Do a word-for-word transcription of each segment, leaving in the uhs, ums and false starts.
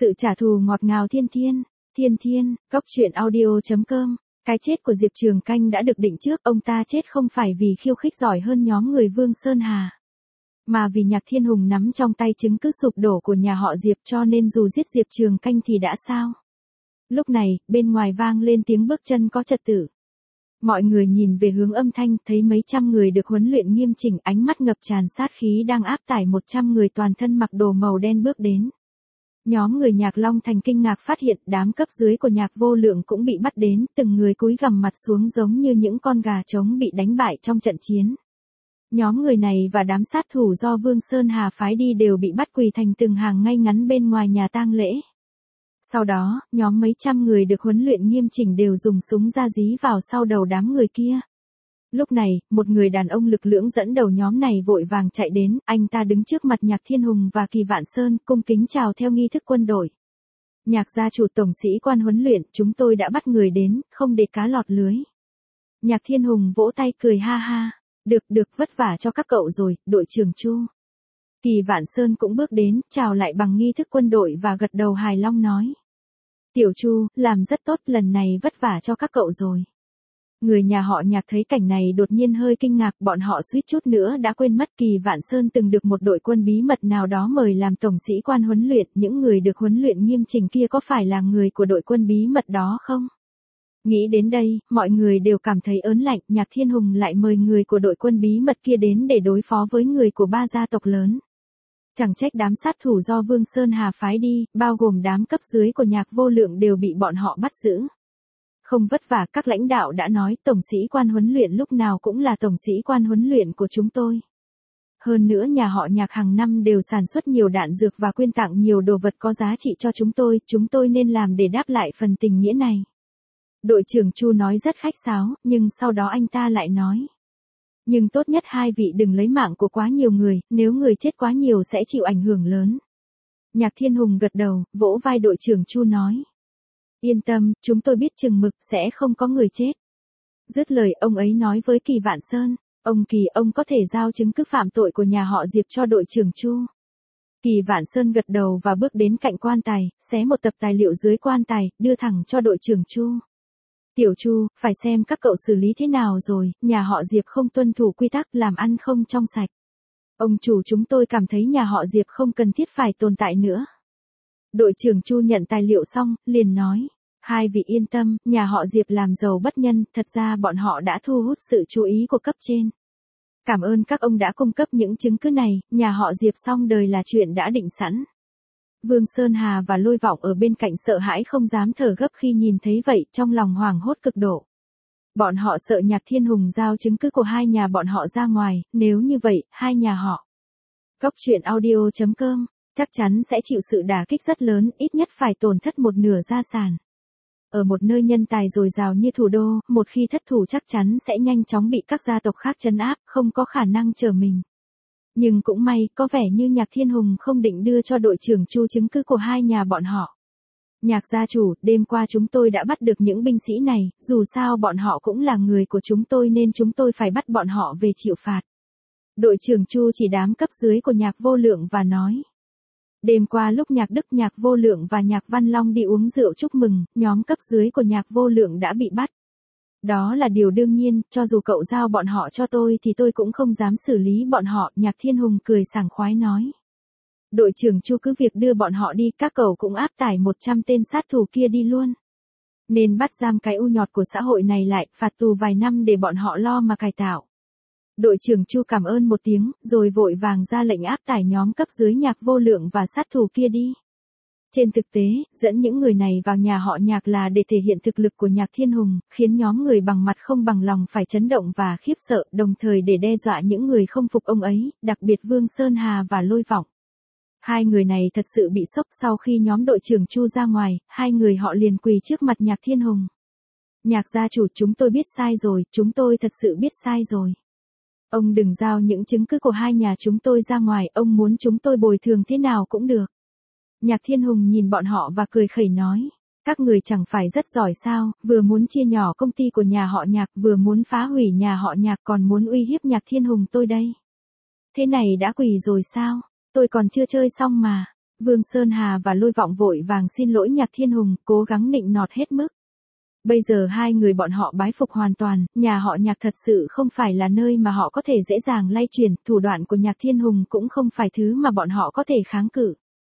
Sự trả thù ngọt ngào thiên thiên, thiên thiên, góc truyện audio.com. Cái chết của Diệp Trường Canh đã được định trước, ông ta chết không phải vì khiêu khích giỏi hơn nhóm người Vương Sơn Hà, mà vì Nhạc Thiên Hùng nắm trong tay chứng cứ sụp đổ của nhà họ Diệp, cho nên dù giết Diệp Trường Canh thì đã sao. Lúc này, bên ngoài vang lên tiếng bước chân có trật tự. Mọi người nhìn về hướng âm thanh, thấy mấy trăm người được huấn luyện nghiêm chỉnh, ánh mắt ngập tràn sát khí đang áp tải một trăm người toàn thân mặc đồ màu đen bước đến. Nhóm người Nhạc Long Thành kinh ngạc phát hiện đám cấp dưới của Nhạc Vô Lượng cũng bị bắt đến, từng người cúi gằm mặt xuống giống như những con gà trống bị đánh bại trong trận chiến. Nhóm người này và đám sát thủ do Vương Sơn Hà phái đi đều bị bắt quỳ thành từng hàng ngay ngắn bên ngoài nhà tang lễ. Sau đó, nhóm mấy trăm người được huấn luyện nghiêm chỉnh đều dùng súng ra dí vào sau đầu đám người kia. Lúc này, một người đàn ông lực lưỡng dẫn đầu nhóm này vội vàng chạy đến, anh ta đứng trước mặt Nhạc Thiên Hùng và Kỳ Vạn Sơn, cung kính chào theo nghi thức quân đội. Nhạc gia chủ tổng sĩ quan huấn luyện, chúng tôi đã bắt người đến, không để cá lọt lưới. Nhạc Thiên Hùng vỗ tay cười ha ha, được được, vất vả cho các cậu rồi, đội trưởng Chu. Kỳ Vạn Sơn cũng bước đến, chào lại bằng nghi thức quân đội và gật đầu hài long nói. Tiểu Chu, làm rất tốt, lần này vất vả cho các cậu rồi. Người nhà họ Nhạc thấy cảnh này đột nhiên hơi kinh ngạc, bọn họ suýt chút nữa đã quên mất Kỳ Vạn Sơn từng được một đội quân bí mật nào đó mời làm tổng sĩ quan huấn luyện, những người được huấn luyện nghiêm chỉnh kia có phải là người của đội quân bí mật đó không? Nghĩ đến đây, mọi người đều cảm thấy ớn lạnh, Nhạc Thiên Hùng lại mời người của đội quân bí mật kia đến để đối phó với người của ba gia tộc lớn. Chẳng trách đám sát thủ do Vương Sơn Hà phái đi, bao gồm đám cấp dưới của Nhạc Vô Lượng đều bị bọn họ bắt giữ. Không vất vả, các lãnh đạo đã nói, tổng sĩ quan huấn luyện lúc nào cũng là tổng sĩ quan huấn luyện của chúng tôi. Hơn nữa nhà họ Nhạc hàng năm đều sản xuất nhiều đạn dược và quyên tặng nhiều đồ vật có giá trị cho chúng tôi, chúng tôi nên làm để đáp lại phần tình nghĩa này. Đội trưởng Chu nói rất khách sáo, nhưng sau đó anh ta lại nói. Nhưng tốt nhất hai vị đừng lấy mạng của quá nhiều người, nếu người chết quá nhiều sẽ chịu ảnh hưởng lớn. Nhạc Thiên Hùng gật đầu, vỗ vai đội trưởng Chu nói. Yên tâm, chúng tôi biết chừng mực, sẽ không có người chết. Dứt lời, ông ấy nói với Kỳ Vạn Sơn, ông Kỳ, ông có thể giao chứng cứ phạm tội của nhà họ Diệp cho đội trưởng Chu. Kỳ Vạn Sơn gật đầu và bước đến cạnh quan tài, xé một tập tài liệu dưới quan tài, đưa thẳng cho đội trưởng Chu. Tiểu Chu, phải xem các cậu xử lý thế nào rồi, nhà họ Diệp không tuân thủ quy tắc, làm ăn không trong sạch. Ông chủ, chúng tôi cảm thấy nhà họ Diệp không cần thiết phải tồn tại nữa. Đội trưởng Chu nhận tài liệu xong, liền nói, hai vị yên tâm, nhà họ Diệp làm giàu bất nhân, thật ra bọn họ đã thu hút sự chú ý của cấp trên. Cảm ơn các ông đã cung cấp những chứng cứ này, nhà họ Diệp xong đời là chuyện đã định sẵn. Vương Sơn Hà và Lôi Vọng ở bên cạnh sợ hãi không dám thở gấp khi nhìn thấy vậy, trong lòng hoảng hốt cực độ. Bọn họ sợ Nhạc Thiên Hùng giao chứng cứ của hai nhà bọn họ ra ngoài, nếu như vậy, hai nhà họ. Góc truyện audio.com, chắc chắn sẽ chịu sự đả kích rất lớn, ít nhất phải tổn thất một nửa gia sản. Ở một nơi nhân tài dồi dào như thủ đô, một khi thất thủ chắc chắn sẽ nhanh chóng bị các gia tộc khác trấn áp, không có khả năng trở mình. Nhưng cũng may, có vẻ như Nhạc Thiên Hùng không định đưa cho đội trưởng Chu chứng cứ của hai nhà bọn họ. Nhạc gia chủ, đêm qua chúng tôi đã bắt được những binh sĩ này, dù sao bọn họ cũng là người của chúng tôi nên chúng tôi phải bắt bọn họ về chịu phạt. Đội trưởng Chu chỉ đám cấp dưới của Nhạc Vô Lượng và nói. Đêm qua lúc Nhạc Đức, Nhạc Vô Lượng và Nhạc Văn Long đi uống rượu chúc mừng, nhóm cấp dưới của Nhạc Vô Lượng đã bị bắt. Đó là điều đương nhiên, cho dù cậu giao bọn họ cho tôi thì tôi cũng không dám xử lý bọn họ, Nhạc Thiên Hùng cười sảng khoái nói. Đội trưởng Chu cứ việc đưa bọn họ đi, các cậu cũng áp tải một trăm tên sát thủ kia đi luôn. Nên bắt giam cái u nhọt của xã hội này lại, phạt tù vài năm để bọn họ lo mà cải tạo. Đội trưởng Chu cảm ơn một tiếng, rồi vội vàng ra lệnh áp tải nhóm cấp dưới Nhạc Vô Lượng và sát thủ kia đi. Trên thực tế, dẫn những người này vào nhà họ Nhạc là để thể hiện thực lực của Nhạc Thiên Hùng, khiến nhóm người bằng mặt không bằng lòng phải chấn động và khiếp sợ, đồng thời để đe dọa những người không phục ông ấy, đặc biệt Vương Sơn Hà và Lôi Vọng. Hai người này thật sự bị sốc sau khi nhóm đội trưởng Chu ra ngoài, hai người họ liền quỳ trước mặt Nhạc Thiên Hùng. Nhạc gia chủ, chúng tôi biết sai rồi, chúng tôi thật sự biết sai rồi. Ông đừng giao những chứng cứ của hai nhà chúng tôi ra ngoài, ông muốn chúng tôi bồi thường thế nào cũng được. Nhạc Thiên Hùng nhìn bọn họ và cười khẩy nói, các người chẳng phải rất giỏi sao, vừa muốn chia nhỏ công ty của nhà họ Nhạc, vừa muốn phá hủy nhà họ Nhạc, còn muốn uy hiếp Nhạc Thiên Hùng tôi đây. Thế này đã quỳ rồi sao, tôi còn chưa chơi xong mà. Vương Sơn Hà và Lôi Vọng vội vàng xin lỗi Nhạc Thiên Hùng, cố gắng nịnh nọt hết mức. Bây giờ hai người bọn họ bái phục hoàn toàn, nhà họ Nhạc thật sự không phải là nơi mà họ có thể dễ dàng lay chuyển, thủ đoạn của Nhạc Thiên Hùng cũng không phải thứ mà bọn họ có thể kháng cự.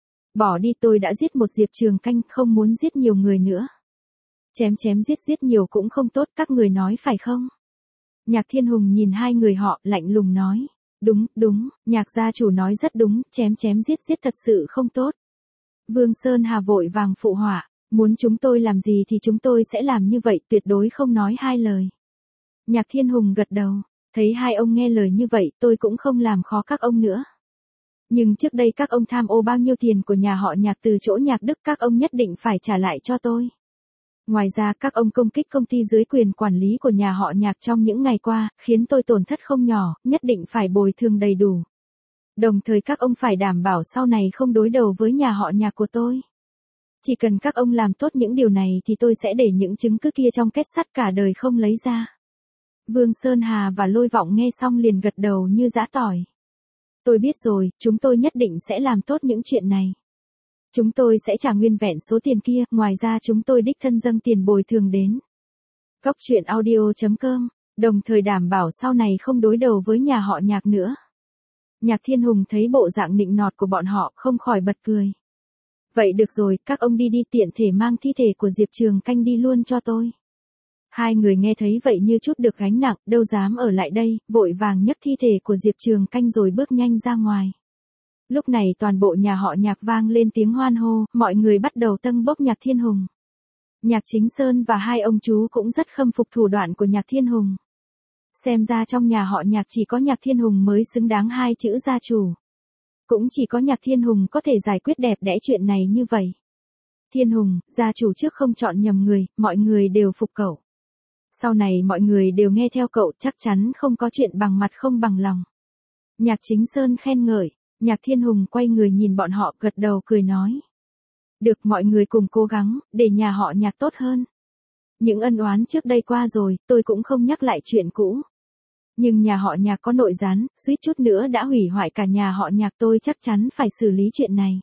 Bỏ đi, tôi đã giết một Diệp Trường Canh, không muốn giết nhiều người nữa. Chém chém giết giết nhiều cũng không tốt, các người nói phải không? Nhạc Thiên Hùng nhìn hai người họ, lạnh lùng nói. Đúng, đúng, Nhạc gia chủ nói rất đúng, chém chém giết giết thật sự không tốt. Vương Sơn Hà vội vàng phụ họa, muốn chúng tôi làm gì thì chúng tôi sẽ làm như vậy, tuyệt đối không nói hai lời. Nhạc Thiên Hùng gật đầu, thấy hai ông nghe lời như vậy, tôi cũng không làm khó các ông nữa. Nhưng trước đây các ông tham ô bao nhiêu tiền của nhà họ Nhạc từ chỗ Nhạc Đức, các ông nhất định phải trả lại cho tôi. Ngoài ra các ông công kích công ty dưới quyền quản lý của nhà họ Nhạc trong những ngày qua, khiến tôi tổn thất không nhỏ, nhất định phải bồi thường đầy đủ. Đồng thời các ông phải đảm bảo sau này không đối đầu với nhà họ Nhạc của tôi. Chỉ cần các ông làm tốt những điều này thì tôi sẽ để những chứng cứ kia trong kết sắt cả đời không lấy ra. Vương Sơn Hà và Lôi Vọng nghe xong liền gật đầu như giã tỏi. Tôi biết rồi, chúng tôi nhất định sẽ làm tốt những chuyện này. Chúng tôi sẽ trả nguyên vẹn số tiền kia, ngoài ra chúng tôi đích thân dâng tiền bồi thường đến Cốc truyện audio chấm com, đồng thời đảm bảo sau này không đối đầu với nhà họ Nhạc nữa. Nhạc Thiên Hùng thấy bộ dạng nịnh nọt của bọn họ, không khỏi bật cười. Vậy được rồi, các ông đi đi, tiện thể mang thi thể của Diệp Trường Canh đi luôn cho tôi. Hai người nghe thấy vậy như chút được gánh nặng, đâu dám ở lại đây, vội vàng nhấc thi thể của Diệp Trường Canh rồi bước nhanh ra ngoài. Lúc này toàn bộ nhà họ Nhạc vang lên tiếng hoan hô, mọi người bắt đầu tâng bốc Nhạc Thiên Hùng. Nhạc Chính Sơn và hai ông chú cũng rất khâm phục thủ đoạn của Nhạc Thiên Hùng. Xem ra trong nhà họ Nhạc chỉ có Nhạc Thiên Hùng mới xứng đáng hai chữ gia chủ. Cũng chỉ có Nhạc Thiên Hùng có thể giải quyết đẹp đẽ chuyện này như vậy. Thiên Hùng, gia chủ trước không chọn nhầm người, mọi người đều phục cậu. Sau này mọi người đều nghe theo cậu, chắc chắn không có chuyện bằng mặt không bằng lòng. Nhạc Chính Sơn khen ngợi, Nhạc Thiên Hùng quay người nhìn bọn họ, gật đầu cười nói. Được, mọi người cùng cố gắng, để nhà họ Nhạc tốt hơn. Những ân oán trước đây qua rồi, tôi cũng không nhắc lại chuyện cũ. Nhưng nhà họ Nhạc có nội gián, suýt chút nữa đã hủy hoại cả nhà họ Nhạc, tôi chắc chắn phải xử lý chuyện này.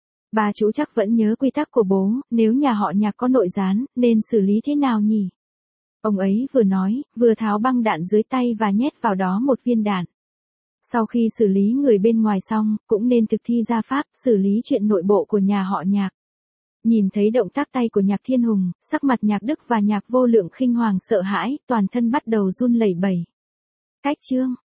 Bà chú chắc vẫn nhớ quy tắc của bố, nếu nhà họ Nhạc có nội gián, nên xử lý thế nào nhỉ? Ông ấy vừa nói, vừa tháo băng đạn dưới tay và nhét vào đó một viên đạn. Sau khi xử lý người bên ngoài xong, cũng nên thực thi gia pháp, xử lý chuyện nội bộ của nhà họ Nhạc. Nhìn thấy động tác tay của Nhạc Thiên Hùng, sắc mặt Nhạc Đức và Nhạc Vô Lượng Khinh Hoàng sợ hãi, toàn thân bắt đầu run lẩy bẩy. Cách chương